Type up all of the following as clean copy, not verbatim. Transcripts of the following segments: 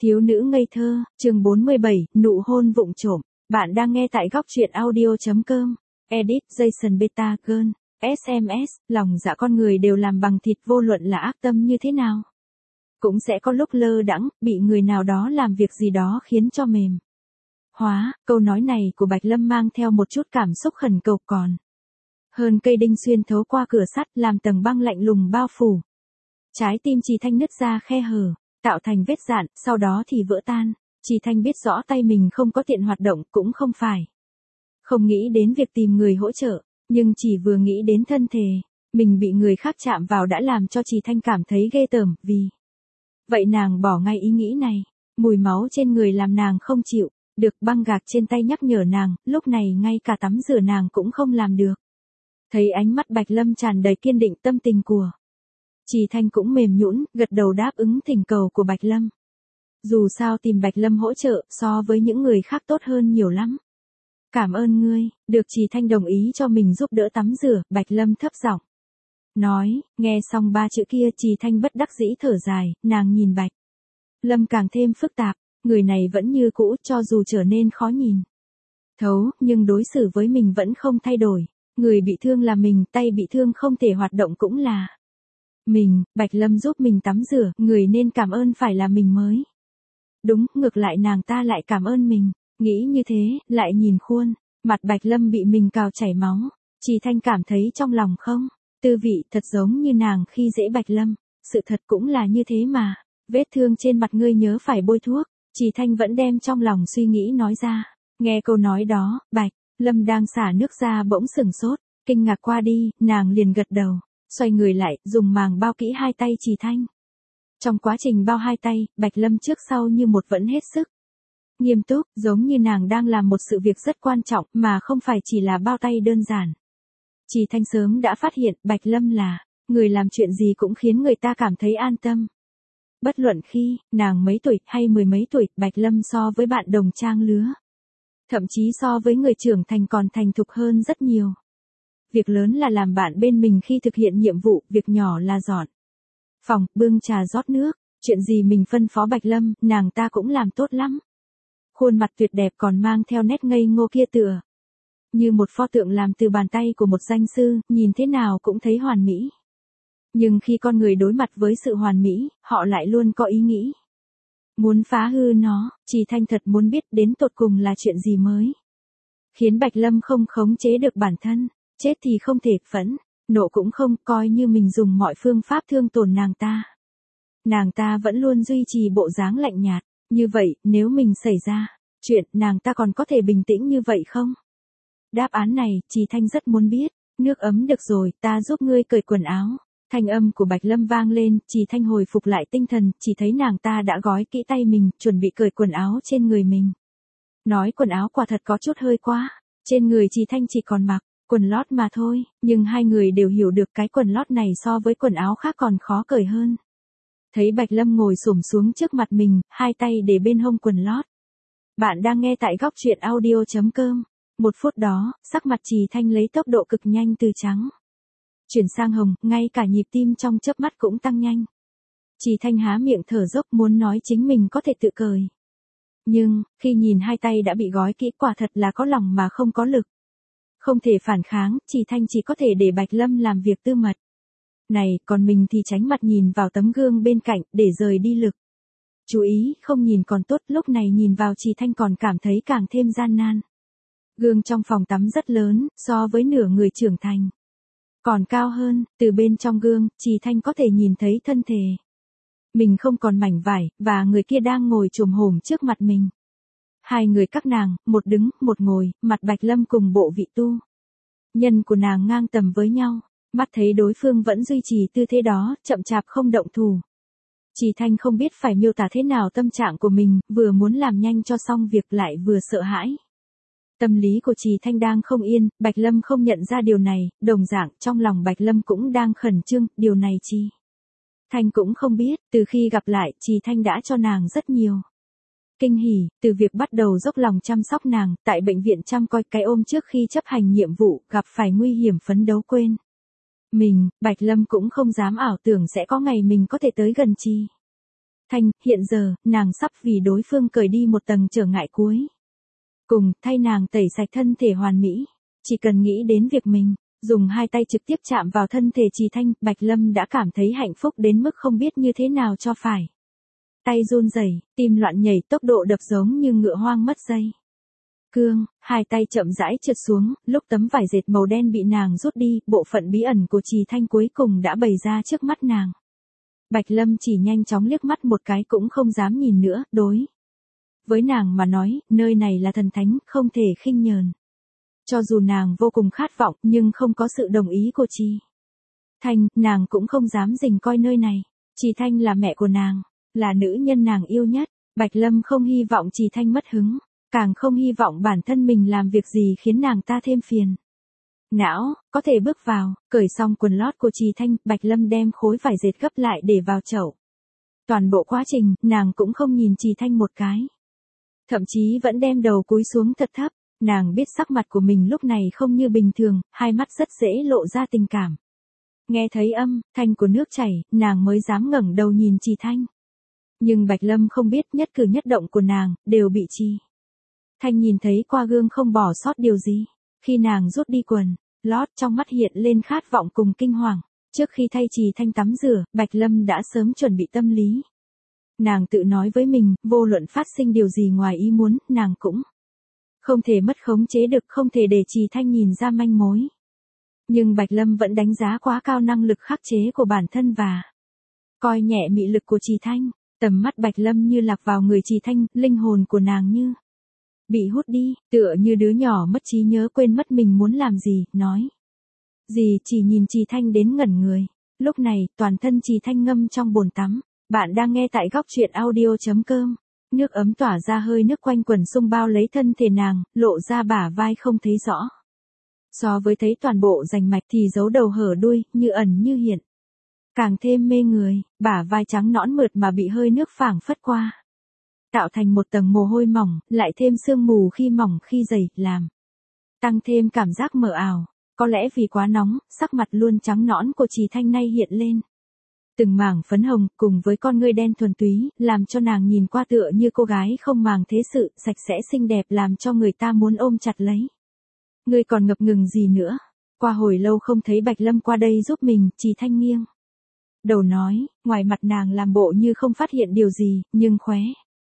Thiếu nữ ngây thơ, chương 47, nụ hôn vụng trộm. Bạn đang nghe tại góc truyện audio.com. Edit, Jason Beta, Girl. SMS, lòng dạ con người đều làm bằng thịt vô luận là ác tâm như thế nào. Cũng sẽ có lúc lơ đãng, bị người nào đó làm việc gì đó khiến cho mềm hóa. Câu nói này của Bạch Lâm mang theo một chút cảm xúc khẩn cầu còn hơn cây đinh xuyên thấu qua cửa sắt làm tầng băng lạnh lùng bao phủ. Trái tim Trì Thanh nứt ra khe hở, tạo thành vết dạn, sau đó thì vỡ tan. Trì Thanh biết rõ tay mình không có tiện hoạt động, cũng không phải không nghĩ đến việc tìm người hỗ trợ, nhưng chỉ vừa nghĩ đến thân thể mình bị người khác chạm vào đã làm cho Trì Thanh cảm thấy ghê tởm, vì vậy nàng bỏ ngay ý nghĩ này. Mùi máu trên người làm nàng không chịu được, băng gạc trên tay nhắc nhở nàng, lúc này ngay cả tắm rửa nàng cũng không làm được. Thấy ánh mắt Bạch Lâm tràn đầy kiên định, tâm tình của Trì Thanh cũng mềm nhũn, gật đầu đáp ứng thỉnh cầu của Bạch Lâm. Dù sao tìm Bạch Lâm hỗ trợ so với những người khác tốt hơn nhiều lắm. Cảm ơn ngươi, được Trì Thanh đồng ý cho mình giúp đỡ tắm rửa, Bạch Lâm thấp giọng nói. Nghe xong ba chữ kia Trì Thanh bất đắc dĩ thở dài, nàng nhìn Bạch Lâm càng thêm phức tạp, người này vẫn như cũ cho dù trở nên khó nhìn thấu, nhưng đối xử với mình vẫn không thay đổi. Người bị thương là mình, tay bị thương không thể hoạt động cũng là mình, Bạch Lâm giúp mình tắm rửa, người nên cảm ơn phải là mình mới đúng, ngược lại nàng ta lại cảm ơn mình. Nghĩ như thế, lại nhìn khuôn mặt Bạch Lâm bị mình cào chảy máu, Trì Thanh cảm thấy trong lòng không tư vị, thật giống như nàng khi dễ Bạch Lâm. Sự thật cũng là như thế mà. Vết thương trên mặt ngươi nhớ phải bôi thuốc. Trì Thanh vẫn đem trong lòng suy nghĩ nói ra. Nghe câu nói đó, Bạch Lâm đang xả nước ra bỗng sửng sốt, kinh ngạc qua đi, nàng liền gật đầu, xoay người lại, dùng màng bao kỹ hai tay Trì Thanh. Trong quá trình bao hai tay, Bạch Lâm trước sau như một vẫn hết sức nghiêm túc, giống như nàng đang làm một sự việc rất quan trọng, mà không phải chỉ là bao tay đơn giản. Trì Thanh sớm đã phát hiện, Bạch Lâm là người làm chuyện gì cũng khiến người ta cảm thấy an tâm. Bất luận khi nàng mấy tuổi hay mười mấy tuổi, Bạch Lâm so với bạn đồng trang lứa, thậm chí so với người trưởng thành còn thành thục hơn rất nhiều. Việc lớn là làm bạn bên mình khi thực hiện nhiệm vụ, việc nhỏ là dọn phòng, bưng trà rót nước. Chuyện gì mình phân phó Bạch Lâm, nàng ta cũng làm tốt lắm. Khuôn mặt tuyệt đẹp còn mang theo nét ngây ngô kia tựa như một pho tượng làm từ bàn tay của một danh sư, nhìn thế nào cũng thấy hoàn mỹ. Nhưng khi con người đối mặt với sự hoàn mỹ, họ lại luôn có ý nghĩ muốn phá hư nó. Trì Thanh thật muốn biết đến tột cùng là chuyện gì mới khiến Bạch Lâm không khống chế được bản thân. Chết thì không thể, phẫn nộ cũng không, coi như mình dùng mọi phương pháp thương tổn nàng ta. Nàng ta vẫn luôn duy trì bộ dáng lạnh nhạt. Như vậy, nếu mình xảy ra chuyện, nàng ta còn có thể bình tĩnh như vậy không? Đáp án này, Trì Thanh rất muốn biết. Nước ấm được rồi, ta giúp ngươi cởi quần áo. Thanh âm của Bạch Lâm vang lên, Trì Thanh hồi phục lại tinh thần, chỉ thấy nàng ta đã gói kỹ tay mình, chuẩn bị cởi quần áo trên người mình. Nói quần áo quả thật có chút hơi quá. Trên người Trì Thanh chỉ còn mặc quần lót mà thôi, nhưng hai người đều hiểu được cái quần lót này so với quần áo khác còn khó cởi hơn. Thấy Bạch Lâm ngồi xổm xuống trước mặt mình, hai tay để bên hông quần lót. Bạn đang nghe tại góc truyện audio.com. Một phút đó, sắc mặt Trì Thanh lấy tốc độ cực nhanh từ trắng chuyển sang hồng, ngay cả nhịp tim trong chớp mắt cũng tăng nhanh. Trì Thanh há miệng thở dốc muốn nói chính mình có thể tự cởi. Nhưng, khi nhìn hai tay đã bị gói kỹ, quả thật là có lòng mà không có lực. Không thể phản kháng, Trì Thanh chỉ có thể để Bạch Lâm làm việc tư mật này, còn mình thì tránh mặt nhìn vào tấm gương bên cạnh, để rời đi lực chú ý, không nhìn còn tốt, lúc này nhìn vào Trì Thanh còn cảm thấy càng thêm gian nan. Gương trong phòng tắm rất lớn, so với nửa người trưởng thành còn cao hơn. Từ bên trong gương, Trì Thanh có thể nhìn thấy thân thể mình không còn mảnh vải, và người kia đang ngồi chồm hổm trước mặt mình. Hai người các nàng, một đứng, một ngồi, mặt Bạch Lâm cùng bộ vị tu nhân của nàng ngang tầm với nhau. Mắt thấy đối phương vẫn duy trì tư thế đó, chậm chạp không động thủ. Trì Thanh không biết phải miêu tả thế nào tâm trạng của mình, vừa muốn làm nhanh cho xong việc lại vừa sợ hãi. Tâm lý của Trì Thanh đang không yên, Bạch Lâm không nhận ra điều này, đồng dạng trong lòng Bạch Lâm cũng đang khẩn trương, điều này Trì Thanh cũng không biết. Từ khi gặp lại, Trì Thanh đã cho nàng rất nhiều kinh hỉ, từ việc bắt đầu dốc lòng chăm sóc nàng, tại bệnh viện chăm coi cái ôm trước khi chấp hành nhiệm vụ, gặp phải nguy hiểm phấn đấu quên mình, Bạch Lâm cũng không dám ảo tưởng sẽ có ngày mình có thể tới gần Trì Thanh, hiện giờ, nàng sắp vì đối phương cởi đi một tầng trở ngại cuối cùng, thay nàng tẩy sạch thân thể hoàn mỹ. Chỉ cần nghĩ đến việc mình dùng hai tay trực tiếp chạm vào thân thể Trì Thanh, Bạch Lâm đã cảm thấy hạnh phúc đến mức không biết như thế nào cho phải. Tay run rẩy, tim loạn nhảy, tốc độ đập giống như ngựa hoang mất dây cương, hai tay chậm rãi trượt xuống, lúc tấm vải dệt màu đen bị nàng rút đi, bộ phận bí ẩn của Trì Thanh cuối cùng đã bày ra trước mắt nàng. Bạch Lâm chỉ nhanh chóng liếc mắt một cái cũng không dám nhìn nữa, đối với nàng mà nói, nơi này là thần thánh, không thể khinh nhờn. Cho dù nàng vô cùng khát vọng, nhưng không có sự đồng ý của Trì Thanh, nàng cũng không dám rình coi nơi này. Trì Thanh là mẹ của nàng, là nữ nhân nàng yêu nhất. Bạch Lâm không hy vọng Trì Thanh mất hứng, càng không hy vọng bản thân mình làm việc gì khiến nàng ta thêm phiền não. Có thể bước vào, cởi xong quần lót của Trì Thanh, Bạch Lâm đem khối vải dệt gấp lại để vào chậu. Toàn bộ quá trình, nàng cũng không nhìn Trì Thanh một cái. Thậm chí vẫn đem đầu cúi xuống thật thấp. Nàng biết sắc mặt của mình lúc này không như bình thường, hai mắt rất dễ lộ ra tình cảm. Nghe thấy âm thanh của nước chảy, nàng mới dám ngẩng đầu nhìn Trì Thanh. Nhưng Bạch Lâm không biết nhất cử nhất động của nàng, đều bị Trì Thanh nhìn thấy qua gương không bỏ sót điều gì. Khi nàng rút đi quần lót, trong mắt hiện lên khát vọng cùng kinh hoàng. Trước khi thay Trì Thanh tắm rửa, Bạch Lâm đã sớm chuẩn bị tâm lý. Nàng tự nói với mình, vô luận phát sinh điều gì ngoài ý muốn, nàng cũng không thể mất khống chế được, không thể để Trì Thanh nhìn ra manh mối. Nhưng Bạch Lâm vẫn đánh giá quá cao năng lực khắc chế của bản thân và coi nhẹ mị lực của Trì Thanh. Tầm mắt Bạch Lâm như lạc vào người Trì Thanh, linh hồn của nàng như bị hút đi, tựa như đứa nhỏ mất trí nhớ quên mất mình muốn làm gì, nói gì chỉ nhìn Trì Thanh đến ngẩn người. Lúc này, toàn thân Trì Thanh ngâm trong bồn tắm. Bạn đang nghe tại góc truyện audio.com. Nước ấm tỏa ra hơi nước quanh quần xung bao lấy thân thể nàng, lộ ra bả vai không thấy rõ. So với thấy toàn bộ rành mạch thì giấu đầu hở đuôi, như ẩn như hiện. Càng thêm mê người, bả vai trắng nõn mượt mà bị hơi nước phảng phất qua. Tạo thành một tầng mồ hôi mỏng, lại thêm sương mù khi mỏng khi dày, làm tăng thêm cảm giác mờ ảo. Có lẽ vì quá nóng, sắc mặt luôn trắng nõn của Trì Thanh nay hiện lên từng mảng phấn hồng, cùng với con ngươi đen thuần túy, làm cho nàng nhìn qua tựa như cô gái không màng thế sự, sạch sẽ xinh đẹp làm cho người ta muốn ôm chặt lấy. Ngươi còn ngập ngừng gì nữa? Qua hồi lâu không thấy Bạch Lâm qua đây giúp mình, Trì Thanh nghiêng đầu nói, ngoài mặt nàng làm bộ như không phát hiện điều gì, nhưng khóe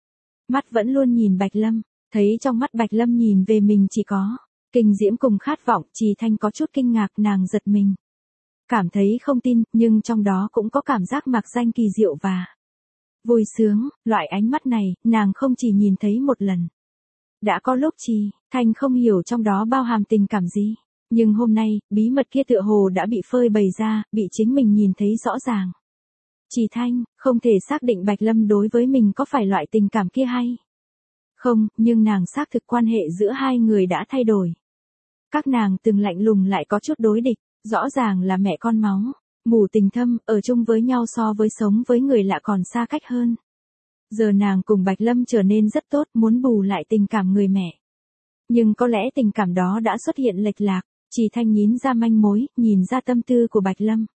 mắt vẫn luôn nhìn Bạch Lâm, thấy trong mắt Bạch Lâm nhìn về mình chỉ có kinh diễm cùng khát vọng. Trì Thanh có chút kinh ngạc, nàng giật mình. Cảm thấy không tin, nhưng trong đó cũng có cảm giác mạc danh kỳ diệu và vui sướng. Loại ánh mắt này, nàng không chỉ nhìn thấy một lần. Đã có lúc Trì Thanh không hiểu trong đó bao hàm tình cảm gì. Nhưng hôm nay, bí mật kia tựa hồ đã bị phơi bày ra, bị chính mình nhìn thấy rõ ràng. Trì Thanh, không thể xác định Bạch Lâm đối với mình có phải loại tình cảm kia hay không, nhưng nàng xác thực quan hệ giữa hai người đã thay đổi. Các nàng từng lạnh lùng lại có chút đối địch. Rõ ràng là mẹ con máu, mù tình thâm, ở chung với nhau so với sống với người lạ còn xa cách hơn. Giờ nàng cùng Bạch Lâm trở nên rất tốt, muốn bù lại tình cảm người mẹ. Nhưng có lẽ tình cảm đó đã xuất hiện lệch lạc. Trì Thanh nhín ra manh mối, nhìn ra tâm tư của Bạch Lâm.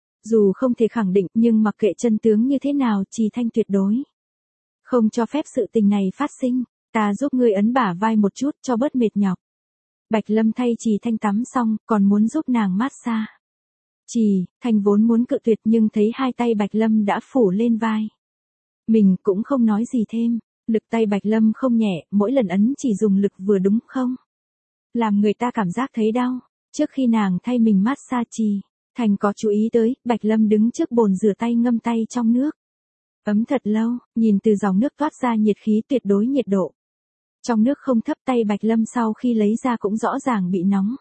Dù không thể khẳng định, nhưng mặc kệ chân tướng như thế nào, Trì Thanh tuyệt đối không cho phép sự tình này phát sinh. Ta giúp ngươi ấn bả vai một chút cho bớt mệt nhọc. Bạch Lâm thay Trì Thanh tắm xong, còn muốn giúp nàng massage. Trì Thanh vốn muốn cự tuyệt nhưng thấy hai tay Bạch Lâm đã phủ lên vai mình, cũng không nói gì thêm. Lực tay Bạch Lâm không nhẹ, mỗi lần ấn chỉ dùng lực vừa đúng không làm người ta cảm giác thấy đau. Trước khi nàng thay mình massage, Trì Thanh có chú ý tới, Bạch Lâm đứng trước bồn rửa tay ngâm tay trong nước ấm thật lâu, nhìn từ dòng nước toát ra nhiệt khí tuyệt đối nhiệt độ. Trong nước không thấp, tay Bạch Lâm sau khi lấy ra cũng rõ ràng bị nóng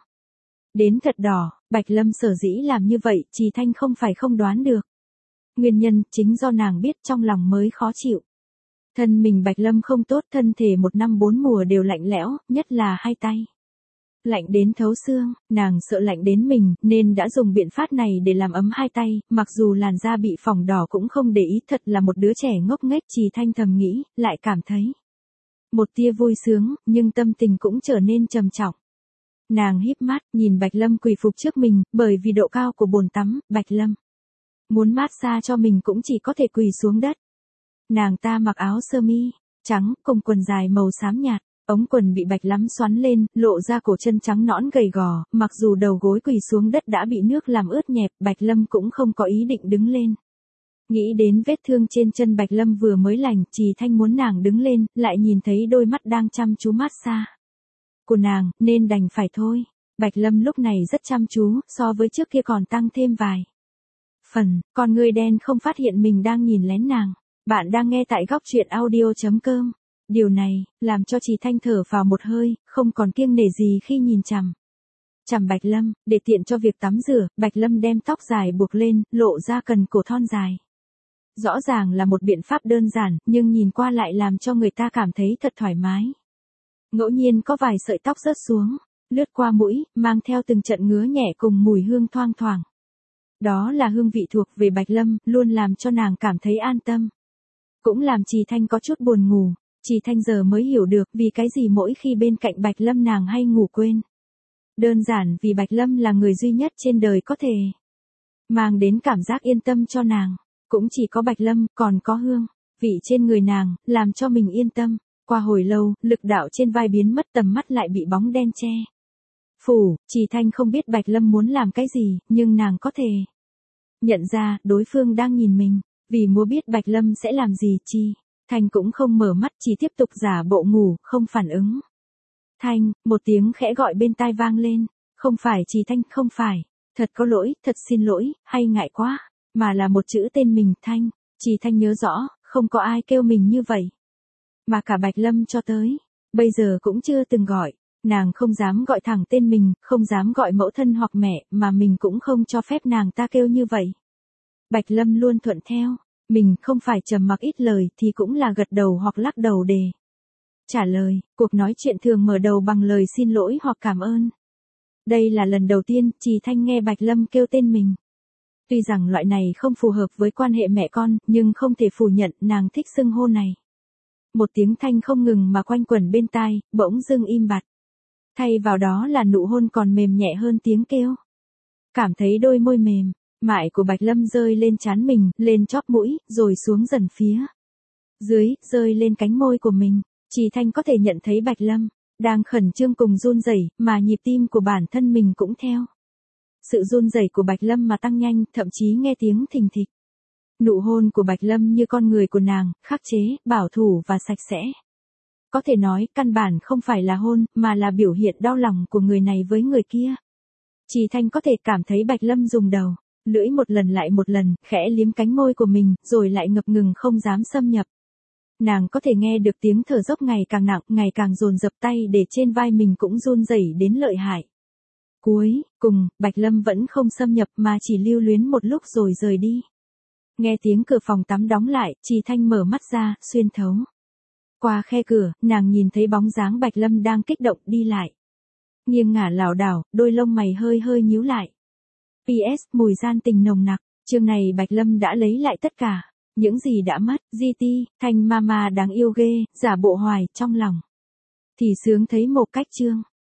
đến thật đỏ. Bạch Lâm sở dĩ làm như vậy, Trì Thanh không phải không đoán được. Nguyên nhân chính do nàng biết trong lòng mới khó chịu. Thân mình Bạch Lâm không tốt, thân thể 1 năm 4 mùa đều lạnh lẽo, nhất là hai tay. Lạnh đến thấu xương, nàng sợ lạnh đến mình, nên đã dùng biện pháp này để làm ấm hai tay, mặc dù làn da bị phỏng đỏ cũng không để ý, thật là một đứa trẻ ngốc nghếch. Trì Thanh thầm nghĩ, lại cảm thấy một tia vui sướng, nhưng tâm tình cũng trở nên trầm trọng. Nàng híp mắt, nhìn Bạch Lâm quỳ phục trước mình, bởi vì độ cao của bồn tắm, Bạch Lâm muốn massage cho mình cũng chỉ có thể quỳ xuống đất. Nàng ta mặc áo sơ mi trắng cùng quần dài màu xám nhạt, ống quần bị bạch lắm xoắn lên, lộ ra cổ chân trắng nõn gầy gò, mặc dù đầu gối quỳ xuống đất đã bị nước làm ướt nhẹp, Bạch Lâm cũng không có ý định đứng lên. Nghĩ đến vết thương trên chân Bạch Lâm vừa mới lành, Trì Thanh muốn nàng đứng lên, lại nhìn thấy đôi mắt đang chăm chú massage của nàng, nên đành phải thôi. Bạch Lâm lúc này rất chăm chú, so với trước kia còn tăng thêm vài phần, con người đen không phát hiện mình đang nhìn lén nàng. Bạn đang nghe tại góc truyện audio.com. Điều này, làm cho Trì Thanh thở vào một hơi, không còn kiêng nể gì khi nhìn chằm Bạch Lâm, để tiện cho việc tắm rửa, Bạch Lâm đem tóc dài buộc lên, lộ ra cần cổ thon dài. Rõ ràng là một biện pháp đơn giản, nhưng nhìn qua lại làm cho người ta cảm thấy thật thoải mái. Ngẫu nhiên có vài sợi tóc rớt xuống, lướt qua mũi, mang theo từng trận ngứa nhẹ cùng mùi hương thoang thoảng. Đó là hương vị thuộc về Bạch Lâm, luôn làm cho nàng cảm thấy an tâm. Cũng làm Trì Thanh có chút buồn ngủ. Trì Thanh giờ mới hiểu được vì cái gì mỗi khi bên cạnh Bạch Lâm nàng hay ngủ quên. Đơn giản vì Bạch Lâm là người duy nhất trên đời có thể mang đến cảm giác yên tâm cho nàng. Cũng chỉ có Bạch Lâm, còn có hương vị trên người nàng, làm cho mình yên tâm. Qua hồi lâu, lực đạo trên vai biến mất, tầm mắt lại bị bóng đen che phủ. Trì Thanh không biết Bạch Lâm muốn làm cái gì, nhưng nàng có thể nhận ra đối phương đang nhìn mình. Vì muốn biết Bạch Lâm sẽ làm gì, Trì Thanh cũng không mở mắt, chỉ tiếp tục giả bộ ngủ, không phản ứng. Thanh, một tiếng khẽ gọi bên tai vang lên. Không phải Trì Thanh, không phải. Thật có lỗi, thật xin lỗi, hay ngại quá. Mà là một chữ tên mình, Thanh. Trì Thanh nhớ rõ, không có ai kêu mình như vậy. Mà cả Bạch Lâm cho tới bây giờ cũng chưa từng gọi. Nàng không dám gọi thẳng tên mình, không dám gọi mẫu thân hoặc mẹ, mà mình cũng không cho phép nàng ta kêu như vậy. Bạch Lâm luôn thuận theo. Mình không phải trầm mặc ít lời thì cũng là gật đầu hoặc lắc đầu để trả lời. Cuộc nói chuyện thường mở đầu bằng lời xin lỗi hoặc cảm ơn. Đây là lần đầu tiên Trì Thanh nghe Bạch Lâm kêu tên mình. Tuy rằng loại này không phù hợp với quan hệ mẹ con, nhưng không thể phủ nhận nàng thích xưng hô này. Một tiếng Thanh không ngừng mà quanh quẩn bên tai, bỗng dưng im bặt. Thay vào đó là nụ hôn còn mềm nhẹ hơn tiếng kêu. Cảm thấy đôi môi mềm mại của Bạch Lâm rơi lên trán mình, lên chóp mũi, rồi xuống dần phía dưới, rơi lên cánh môi của mình. Trì Thanh có thể nhận thấy Bạch Lâm đang khẩn trương cùng run rẩy, mà nhịp tim của bản thân mình cũng theo sự run rẩy của Bạch Lâm mà tăng nhanh, thậm chí nghe tiếng thình thịch. Nụ hôn của Bạch Lâm như con người của nàng, khắc chế, bảo thủ và sạch sẽ. Có thể nói, căn bản không phải là hôn, mà là biểu hiện đau lòng của người này với người kia. Trì Thanh có thể cảm thấy Bạch Lâm dùng đầu lưỡi một lần lại một lần, khẽ liếm cánh môi của mình, rồi lại ngập ngừng không dám xâm nhập. Nàng có thể nghe được tiếng thở dốc ngày càng nặng, ngày càng dồn dập, tay để trên vai mình cũng run rẩy đến lợi hại. Cuối cùng, Bạch Lâm vẫn không xâm nhập mà chỉ lưu luyến một lúc rồi rời đi. Nghe tiếng cửa phòng tắm đóng lại, Trì Thanh mở mắt ra, xuyên thấu qua khe cửa, nàng nhìn thấy bóng dáng Bạch Lâm đang kích động đi lại. Nghiêng ngả lảo đảo, đôi lông mày hơi hơi nhíu lại. PS, mùi gian tình nồng nặc. Chương này Bạch Lâm đã lấy lại tất cả những gì đã mất. GT, Thanh mama đáng yêu ghê, giả bộ hoài trong lòng thì sướng thấy một cách chương.